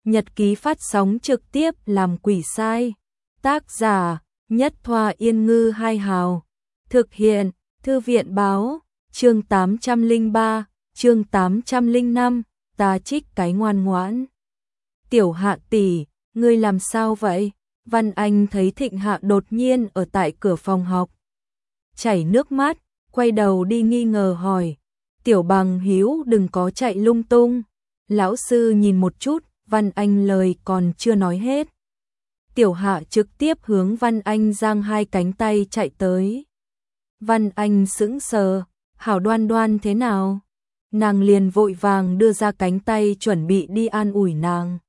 Nhật ký phát sóng trực tiếp làm quỷ sai. Tác giả Nhất Thoa Yên Ngư Hai Hào. Thực hiện Thư viện báo. Chương 803, chương 805, ta trích cái ngoan ngoãn. Tiểu Hạ tỷ, ngươi làm sao vậy? Văn Anh thấy Thịnh Hạ đột nhiên ở tại cửa phòng học, chảy nước mắt, quay đầu đi nghi ngờ hỏi. Tiểu Bằng Hiếu đừng có chạy lung tung. Lão sư nhìn một chút, Văn Anh lời còn chưa nói hết. Tiểu Hạ trực tiếp hướng Văn Anh giang hai cánh tay chạy tới. Văn Anh sững sờ, Hảo Đoan Đoan thế nào? Nàng liền vội vàng đưa ra cánh tay chuẩn bị đi an ủi nàng.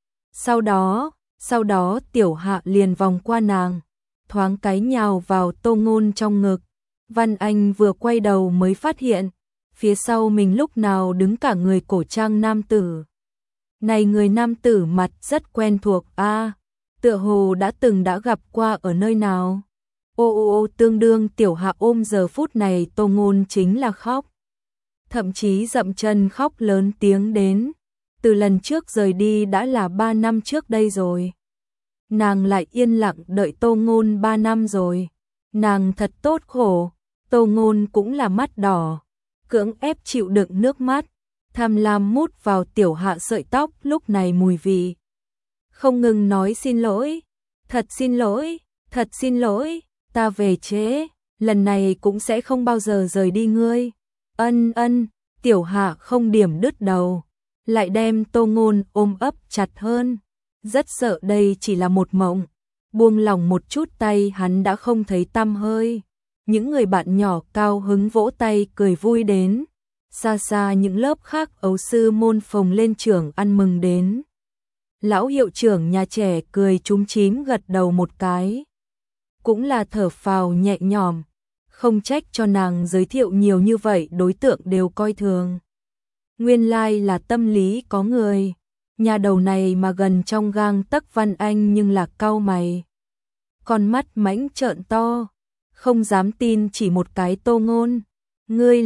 Sau đó Tiểu Hạ liền vòng qua nàng, thoáng cái nhào vào Tô Ngôn trong ngực. Văn Anh vừa quay đầu mới phát hiện, phía sau mình lúc nào đứng cả người cổ trang nam tử. Này người nam tử mặt rất quen thuộc a, tựa hồ đã gặp qua ở nơi nào. Ô tương đương Tiểu Hạ ôm giờ phút này Tô Ngôn chính là khóc. Thậm chí dậm chân khóc lớn tiếng đến. Từ lần trước rời đi đã là 3 năm trước đây rồi. Nàng lại yên lặng đợi Tô Ngôn 3 năm rồi. Nàng thật tốt khổ. Tô Ngôn cũng là mắt đỏ, cưỡng ép chịu đựng nước mắt, tham lam mút vào Tiểu Hạ sợi tóc lúc này mùi vị. Không ngừng nói xin lỗi, thật xin lỗi, ta về trễ, lần này cũng sẽ không bao giờ rời đi ngươi. Ân, Tiểu Hạ không điểm đứt đầu, lại đem Tô Ngôn ôm ấp chặt hơn, rất sợ đây chỉ là một mộng. Buông lỏng một chút tay hắn đã không thấy tăm hơi. Những người bạn nhỏ cao hứng vỗ tay cười vui đến. Xa xa những lớp khác ấu sư môn phồng lên trưởng ăn mừng đến. Lão hiệu trưởng nhà trẻ cười chúm chím gật đầu một cái. Cũng là thở phào nhẹ nhõm, không trách cho nàng giới thiệu nhiều như vậy đối tượng đều coi thường. Nguyên lai là tâm lý có người. Nhà đầu này mà gần trong gang tấc Văn Anh nhưng là cau mày. Con mắt mãnh trợn to, không dám tin chỉ một cái Tô Ngôn. Ngươi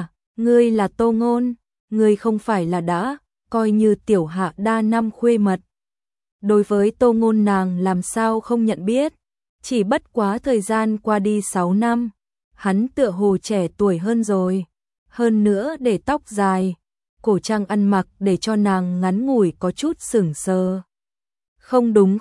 là Tô Ngôn, ngươi không phải là đã, coi như Tiểu Hạ đa năm khuê mật. Đối với Tô Ngôn nàng làm sao không nhận biết, chỉ bất quá thời gian qua đi 6 năm, hắn tựa hồ trẻ tuổi hơn rồi, hơn nữa để tóc dài, cổ trang ăn mặc để cho nàng ngắn ngủi có chút sững sờ. Không đúng,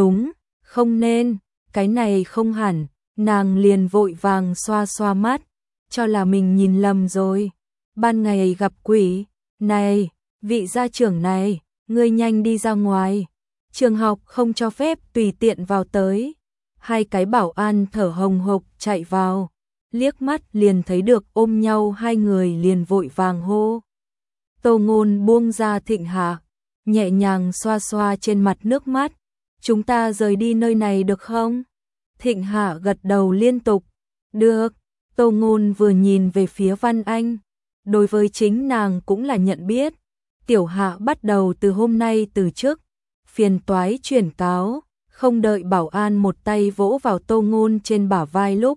không nên, cái này không hẳn, nàng liền vội vàng xoa xoa mắt, cho là mình nhìn lầm rồi. Ban ngày gặp quỷ, này, vị gia trưởng này, ngươi nhanh đi ra ngoài, trường học không cho phép tùy tiện vào tới. Hai cái bảo an thở hồng hộc chạy vào, liếc mắt liền thấy được ôm nhau hai người liền vội vàng hô. Tô Ngôn buông ra Thịnh Hạ, nhẹ nhàng xoa xoa trên mặt nước mắt. Chúng ta rời đi nơi này được không? Thịnh Hạ gật đầu liên tục. Được. Tô Ngôn vừa nhìn về phía Văn Anh. Đối với chính nàng cũng là nhận biết. Tiểu Hạ bắt đầu từ hôm nay từ chức. Phiền toái chuyển cáo. Không đợi bảo an một tay vỗ vào Tô Ngôn trên bả vai lúc.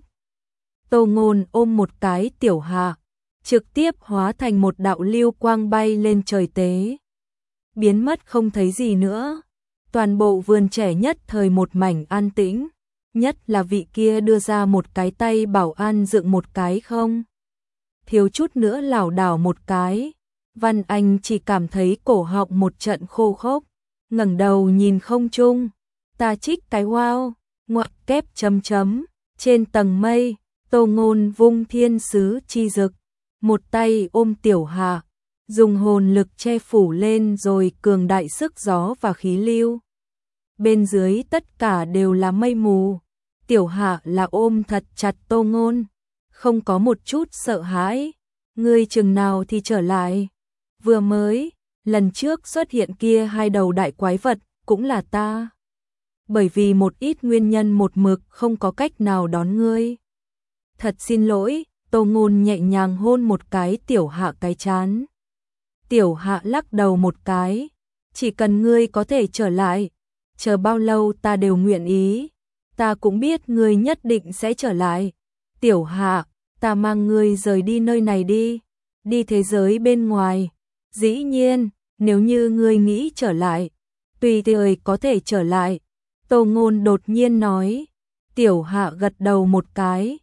Tô Ngôn ôm một cái Tiểu Hạ, trực tiếp hóa thành một đạo lưu quang bay lên trời tế. Biến mất không thấy gì nữa. Toàn bộ vườn trẻ nhất thời một mảnh an tĩnh. Nhất là vị kia đưa ra một cái tay bảo an dựng một cái không. Thiếu chút nữa lảo đảo một cái. Văn Anh chỉ cảm thấy cổ họng một trận khô khốc, ngẩng đầu nhìn không trung. Ta trích cái wow, ngoặc kép chấm chấm, trên tầng mây, Tô Ngôn vung thiên sứ chi dực, một tay ôm Tiểu Hạ, dùng hồn lực che phủ lên rồi cường đại sức gió và khí lưu. Bên dưới tất cả đều là mây mù. Tiểu Hạ là ôm thật chặt Tô Ngôn, không có một chút sợ hãi. Ngươi chừng nào thì trở lại? Vừa mới, lần trước xuất hiện kia hai đầu đại quái vật cũng là ta. Bởi vì một ít nguyên nhân một mực không có cách nào đón ngươi. Thật xin lỗi. Tô Ngôn nhẹ nhàng hôn một cái Tiểu Hạ cái trán. Tiểu Hạ lắc đầu một cái. Chỉ cần ngươi có thể trở lại, chờ bao lâu ta đều nguyện ý. Ta cũng biết ngươi nhất định sẽ trở lại. Tiểu Hạ, ta mang ngươi rời đi nơi này đi. Đi thế giới bên ngoài. Dĩ nhiên, nếu như ngươi nghĩ trở lại, tùy thời có thể trở lại. Tô Ngôn đột nhiên nói. Tiểu Hạ gật đầu một cái.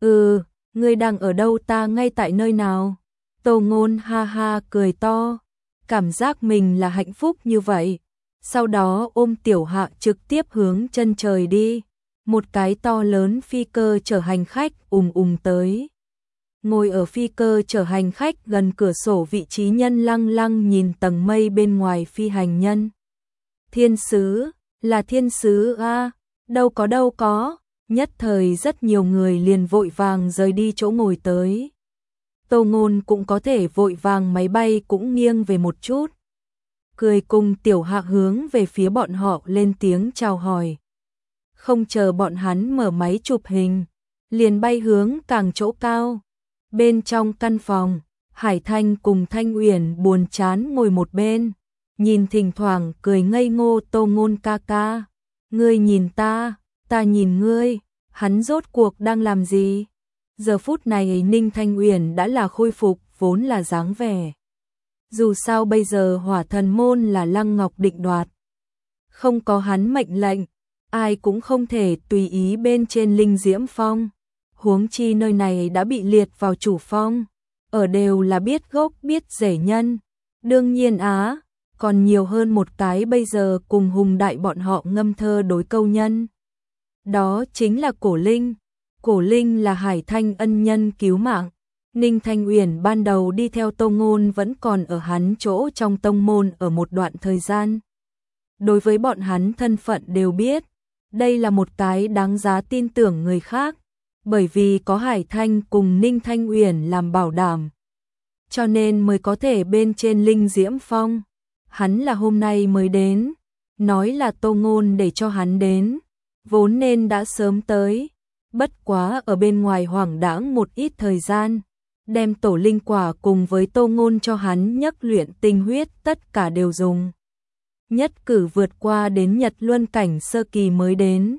Ngươi đang ở đâu? Ta ngay tại nơi nào? Tô Ngôn ha ha cười to, cảm giác mình là hạnh phúc như vậy. Sau đó ôm Tiểu Hạ trực tiếp hướng chân trời đi. Một cái to lớn phi cơ chở hành khách tới. Ngồi ở phi cơ chở hành khách gần cửa sổ, vị trí nhân lăng lăng nhìn tầng mây bên ngoài phi hành nhân. Thiên sứ, là thiên sứ a? Đâu có. Nhất thời rất nhiều người liền vội vàng rời đi chỗ ngồi tới. Tô Ngôn cũng có thể vội vàng, máy bay cũng nghiêng về một chút. Cười cùng Tiểu Hạ hướng về phía bọn họ lên tiếng chào hỏi. Không chờ bọn hắn mở máy chụp hình, liền bay hướng càng chỗ cao. Bên trong căn phòng, Hải Thanh cùng Thanh Uyển buồn chán ngồi một bên, nhìn thỉnh thoảng cười ngây ngô. Tô Ngôn ca ca, ngươi nhìn ta nhìn ngươi, hắn rốt cuộc đang làm gì? Giờ phút này Ninh Thanh Uyển đã là khôi phục vốn là dáng vẻ. Dù sao bây giờ Hỏa Thần môn là Lăng Ngọc định đoạt, không có hắn mệnh lệnh, ai cũng không thể tùy ý bên trên Linh Diễm Phong. Huống chi nơi này đã bị liệt vào chủ phong, ở đều là biết gốc biết rễ nhân. Đương nhiên còn nhiều hơn một cái bây giờ cùng Hùng Đại bọn họ ngâm thơ đối câu nhân. Đó chính là Cổ Linh. Cổ Linh là Hải Thanh ân nhân cứu mạng. Ninh Thanh Uyển ban đầu đi theo Tô Ngôn vẫn còn ở hắn chỗ trong tông môn ở một đoạn thời gian. Đối với bọn hắn thân phận đều biết, đây là một cái đáng giá tin tưởng người khác, bởi vì có Hải Thanh cùng Ninh Thanh Uyển làm bảo đảm, cho nên mới có thể bên trên Linh Diễm Phong. Hắn là hôm nay mới đến, nói là Tô Ngôn để cho hắn đến, vốn nên đã sớm tới, bất quá ở bên ngoài hoảng đãng một ít thời gian, đem tổ linh quả cùng với Tô Ngôn cho hắn nhắc luyện tinh huyết tất cả đều dùng. Nhất cử vượt qua đến Nhật Luân cảnh sơ kỳ mới đến.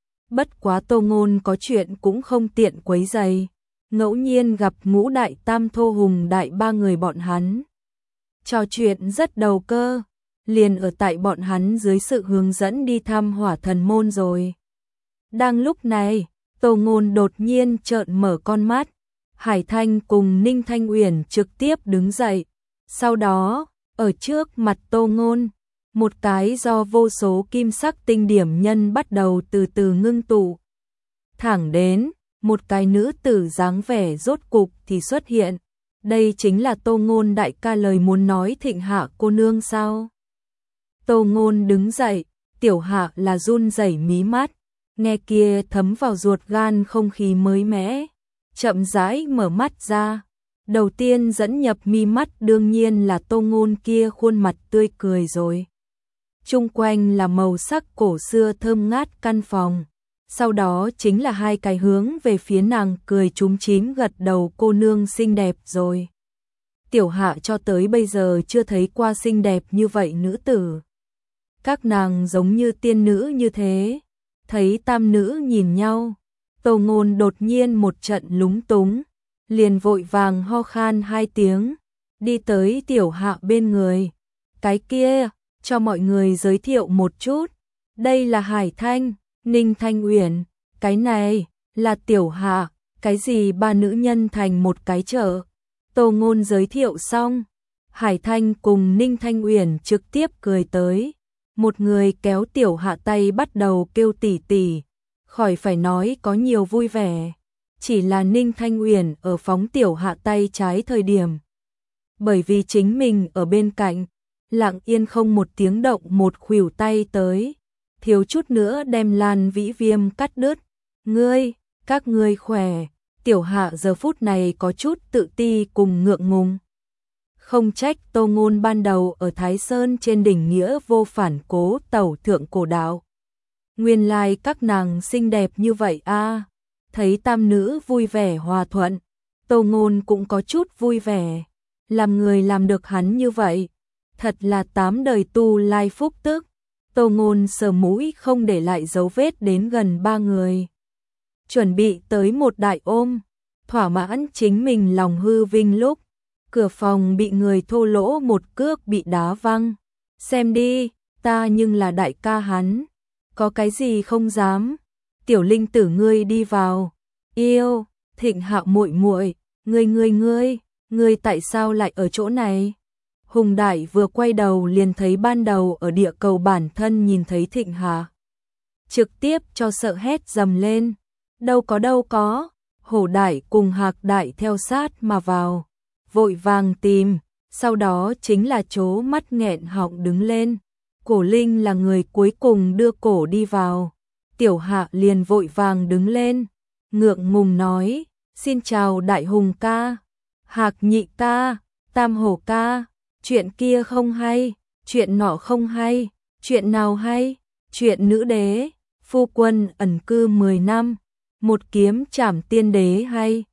Bất quá Tô Ngôn có chuyện cũng không tiện quấy rầy, ngẫu nhiên gặp Ngũ Đại Tam Thô Hùng Đại ba người bọn hắn. Trò chuyện rất đầu cơ, liền ở tại bọn hắn dưới sự hướng dẫn đi thăm Hỏa Thần môn rồi. Đang lúc này, Tô Ngôn đột nhiên trợn mở con mắt, Hải Thanh cùng Ninh Thanh Uyển trực tiếp đứng dậy. Sau đó, ở trước mặt Tô Ngôn, một cái do vô số kim sắc tinh điểm nhân bắt đầu từ từ ngưng tụ. Thẳng đến, một cái nữ tử dáng vẻ rốt cục thì xuất hiện. Đây chính là Tô Ngôn đại ca lời muốn nói Thịnh Hạ cô nương sao? Tô Ngôn đứng dậy, Tiểu Hạ là run rẩy mí mắt, nghe kia thấm vào ruột gan không khí mới mẻ, chậm rãi mở mắt ra. Đầu tiên dẫn nhập mi mắt đương nhiên là Tô Ngôn kia khuôn mặt tươi cười rồi. Chung quanh là màu sắc cổ xưa thơm ngát căn phòng. Sau đó chính là hai cái hướng về phía nàng cười chúm chím gật đầu cô nương xinh đẹp rồi. Tiểu Hạ cho tới bây giờ chưa thấy qua xinh đẹp như vậy nữ tử. Các nàng giống như tiên nữ như thế. Thấy tam nữ nhìn nhau, Tô Ngôn đột nhiên một trận lúng túng, liền vội vàng ho khan hai tiếng, đi tới Tiểu Hạ bên người. Cái kia, cho mọi người giới thiệu một chút, đây là Hải Thanh, Ninh Thanh Uyển, cái này là Tiểu Hạ, cái gì ba nữ nhân thành một cái chợ. Tô Ngôn giới thiệu xong, Hải Thanh cùng Ninh Thanh Uyển trực tiếp cười tới, một người kéo Tiểu Hạ tay bắt đầu kêu tỷ tỷ, khỏi phải nói có nhiều vui vẻ. Chỉ là Ninh Thanh Uyển ở phóng Tiểu Hạ tay trái thời điểm, bởi vì chính mình ở bên cạnh, lặng yên không một tiếng động một khuỷu tay tới, thiếu chút nữa đem Lan Vĩ Viêm cắt đứt. Các ngươi khỏe. Tiểu Hạ giờ phút này có chút tự ti cùng ngượng ngùng. Không trách Tô Ngôn ban đầu ở Thái Sơn trên đỉnh nghĩa vô phản cố tẩu thượng cổ đạo. Nguyên lai các nàng xinh đẹp như vậy a. Thấy tam nữ vui vẻ hòa thuận, Tô Ngôn cũng có chút vui vẻ. Làm người làm được hắn như vậy, thật là 8 đời tu lai phúc tức. Tô Ngôn sờ mũi không để lại dấu vết đến gần 3 người. Chuẩn bị tới một đại ôm, thỏa mãn chính mình lòng hư vinh lúc, cửa phòng bị người thô lỗ một cước bị đá văng. Xem đi, ta nhưng là đại ca hắn, có cái gì không dám. Tiểu Linh tử ngươi đi vào. Yêu, Thịnh Hạo muội muội, ngươi tại sao lại ở chỗ này? Hùng Đại vừa quay đầu liền thấy ban đầu ở địa cầu bản thân nhìn thấy Thịnh Hà. Trực tiếp cho sợ hét dầm lên. Đâu có. Hổ Đại cùng Hạc Đại theo sát mà vào. Vội vàng tìm, sau đó chính là trố mắt nghẹn họng đứng lên. Cổ Linh là người cuối cùng đưa cổ đi vào. Tiểu Hạ liền vội vàng đứng lên, ngượng ngùng nói, xin chào Đại Hùng ca, Hạc nhị ca, Tam Hổ ca, chuyện kia không hay, chuyện nọ không hay, chuyện nào hay, chuyện nữ đế, phu quân ẩn cư 10 năm, một kiếm trảm tiên đế hay.